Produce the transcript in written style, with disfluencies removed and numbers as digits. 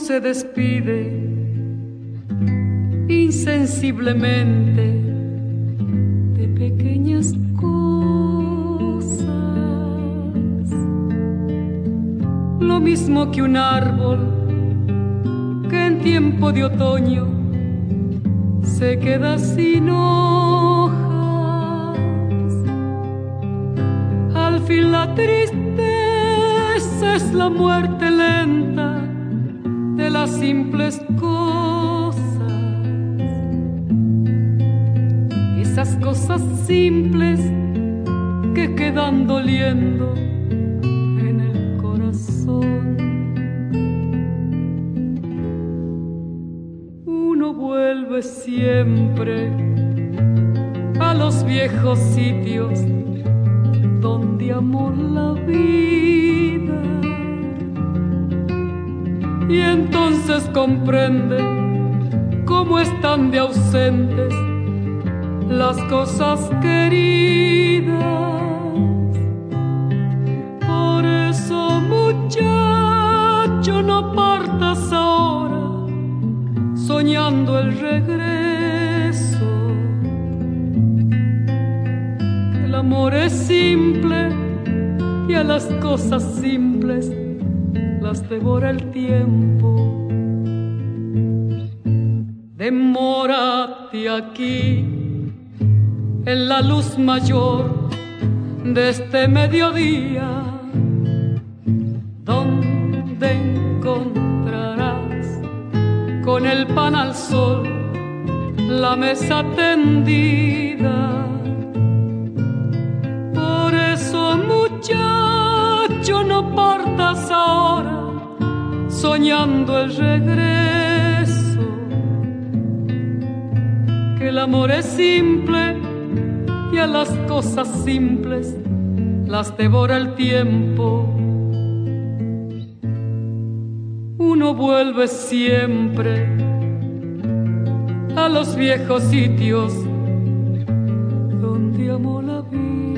se despide insensiblemente de pequeñas cosas, lo mismo que un árbol que en tiempo de otoño se queda sin hojas. Al fin la tristeza es la muerte lenta de las simples cosas, esas cosas simples que quedan doliendo en el corazón. Uno vuelve siempre a los viejos sitios donde amó la vida, y entonces comprende cómo están de ausentes las cosas queridas. Por eso, muchacho, no partas ahora soñando el regreso. El amor es simple y a las cosas simples las devora el tiempo. Demórate aquí en la luz mayor de este mediodía, donde encontrarás con el pan al sol la mesa tendida. Por eso, muchacho, no partas ahora soñando el regreso, que el amor es simple y a las cosas simples las devora el tiempo. Uno vuelve siempre a los viejos sitios donde amó la vida.